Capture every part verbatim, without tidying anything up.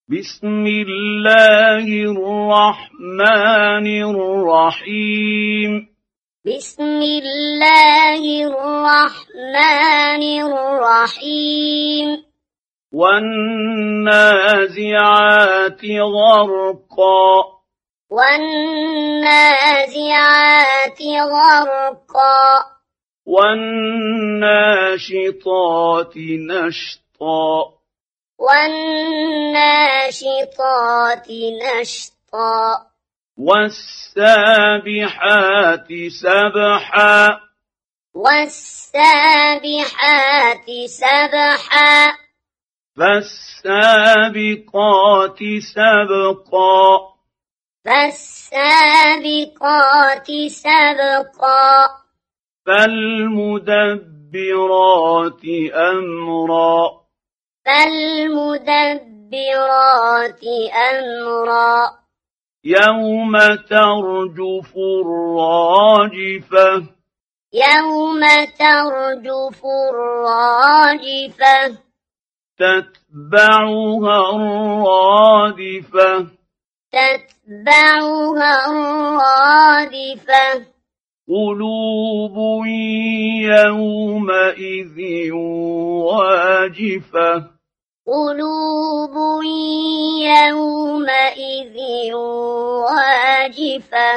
بسم الله الرحمن الرحيم بسم الله الرحمن الرحيم والنازعات غرقا والنازعات غرقا والناشطات نشطا والناشطات نشطا والسابحات سبحا والسابحات سبحا فالسابقات سبقا فالسابقات سبقا فالمدبرات أمرا فالمدبرات أمرا يوم ترجف الراجفة يوم ترجف الراجفة تتبعها الرادفة تتبعها الرادفة قلوب يومئذ واجفة قلوب يومئذ واجفة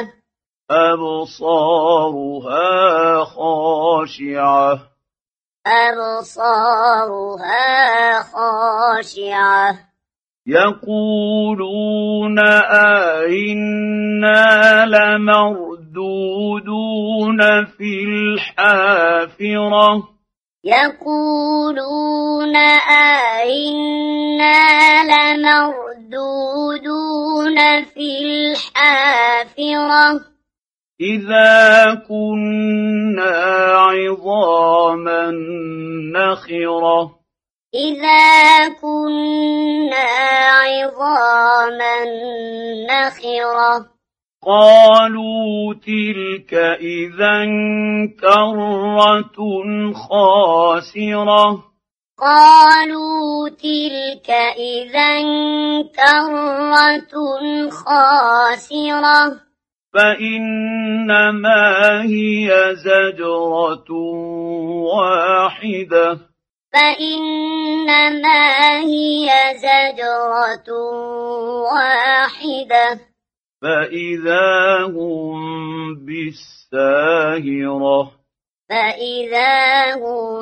أبصارها خاشعة أبصارها خاشعة يقولون أئنا لمردودون في الحافرة يقولون أئنا لمردودون في الحافرة إذا كنا عظاما نخرة إذا كنا عظاما نخرة قالوا تلك إذا كرة خاسرة قالوا تلك إذا كرة خاسرة فإنما هي زجرة واحدة فإنما هي زجرة واحدة فإذا هم بالساهرة فإذا هم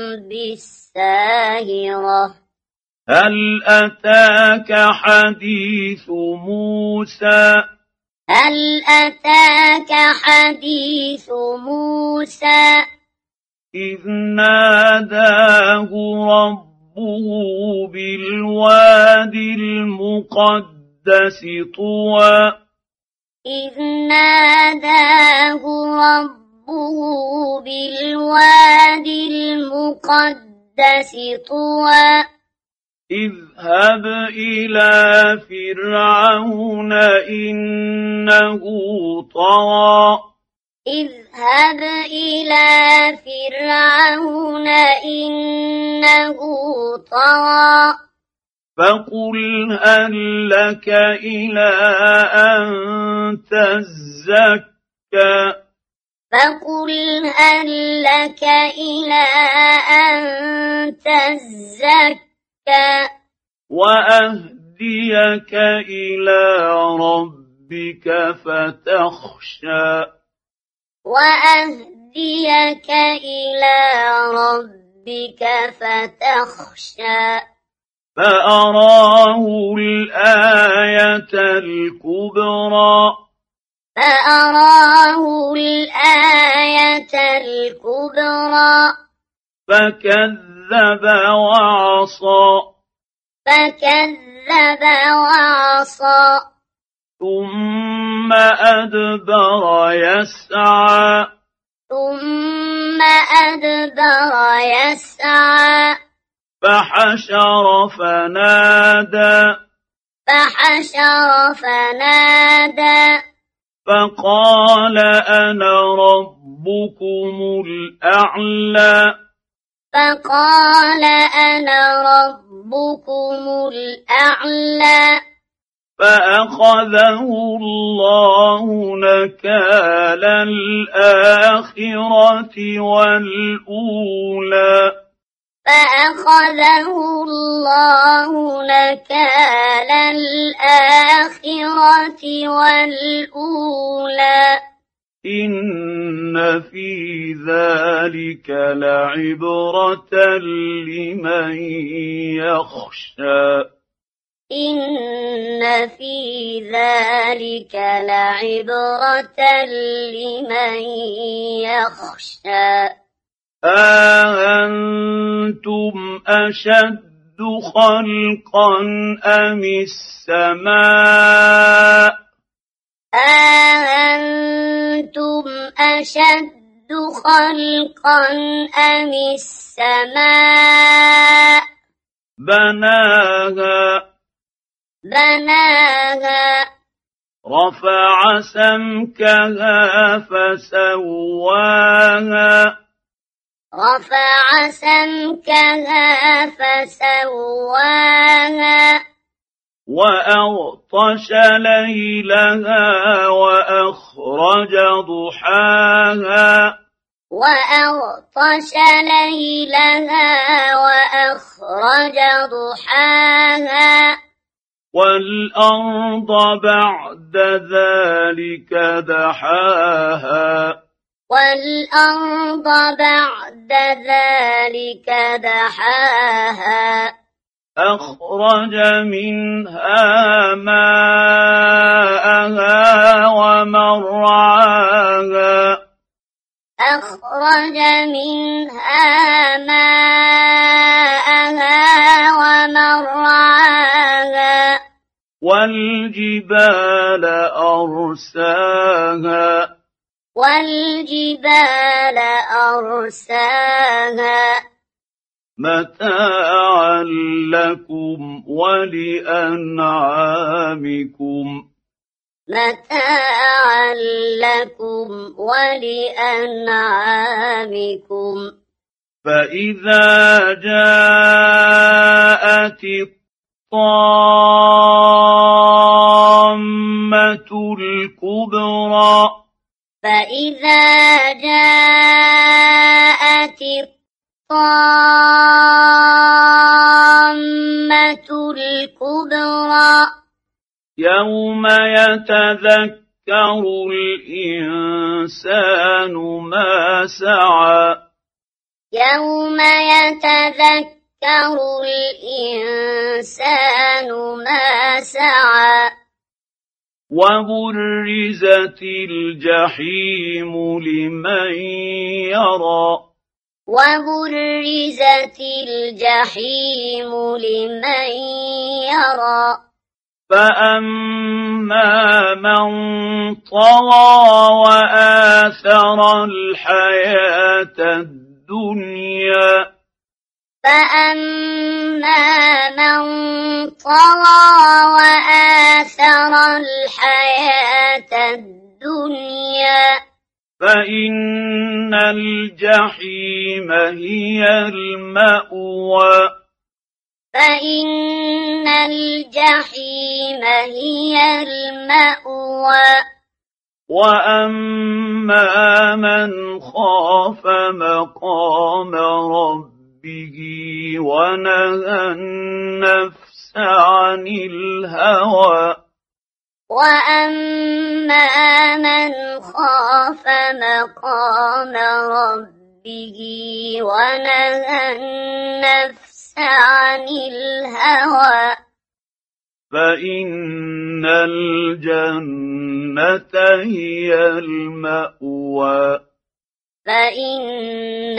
بالساهرة هل أتاك حديث موسى هل أتاك حديث موسى إذ ناداه ربه بالوادي المقدس طوى إذ ناداه ربه بالوادي المقدس طوى اذهب إلى فرعون إنه طغى اذهب إلى فرعون إنه طغى فقل هل لك إلى أن تزكى فقل هل لك إلى أن تزكى وأهديك إلى ربك فتخشى وأهديك إلى ربك فتخشى فأراه الآية الكبرى فأراه الآية الكبرى فكذب وعصى فكذب وعصى ثم أدبر يسعى ثم أدبر يسعى فحشر فنادى فحشر فنادى فقال أنا ربكم الأعلى فقال أنا ربكم ربكم الأعلى فأخذه الله نكال الآخرة والأولى فأخذه الله نكال الآخرة والأولى إن في ذلك لعبرة لمن يخشى إن في ذلك لعبرة لمن يخشى أأنتم أشد خلقا أم السماء أأنتم أشد خلقا أم السماء بناها بناها رفع سمكها فسواها رفع سمكها فسواها وأغطش ليلها وأخرج ضحاها وأغطش ليلها وأخرج ضحاها والأرض بعد ذلك دحاها والأرض بعد ذلك دحاها أخرج منها ماءها ومرعاها أخرج منها ماءها ومرعاها والجبال أرساها والجبال أرساها متاعا لكم ولأنعامكم متاعا لكم ولأنعامكم فإذا جاءت الطامة الكبرى فإذا جاءت الطامة الكبرى يوم يتذكر الإنسان ما سعى يوم يتذكر الإنسان ما سعى وبرزت الجحيم لمن يرى وبرزت الجحيم لمن يرى فأما من طغى وآثر الحياة الدنيا فأما من طغى وآثر الحياة الدنيا فإن الجحيم هي المأوى فإن الجحيم هي المأوى وأما من خاف مقام ربه ونهى النفس عن الهوى وأما من خاف مقام ربه ونهى النفس عن الهوى فإن الجنة هي المأوى فإن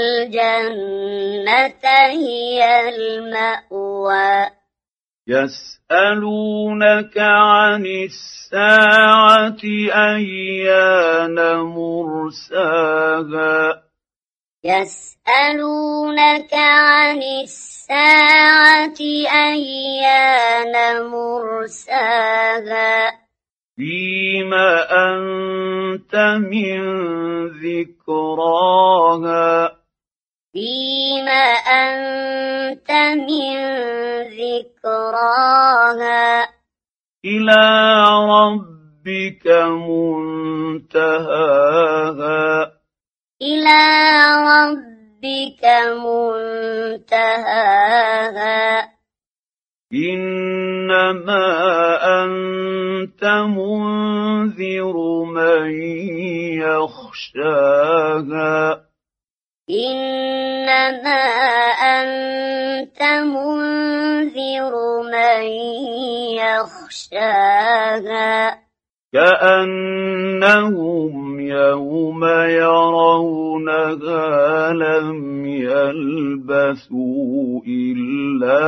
الجنة هي المأوى يسألونك عن الساعة أيان مرساها يسألونك عن الساعة أيان مرساها فيما أنت من ذكراها فيم أنت من ذكراها إلى ربك منتهاها إلى ربك منتهاها إنما أنت منذر من يخشاها إنما أنت منذر من يخشاها كأنهم يوم يرونها لم يلبثوا إلا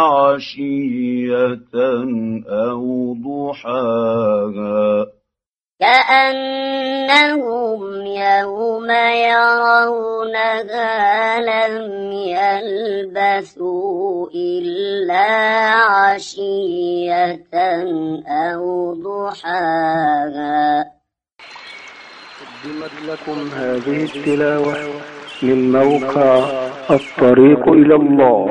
عشية أو ضحاها كأنهم يوم يرونها لم يلبثوا إلا عشية أو ضحاها. قدمت لكم هذه التلاوة من موقع الطريق إلى الله.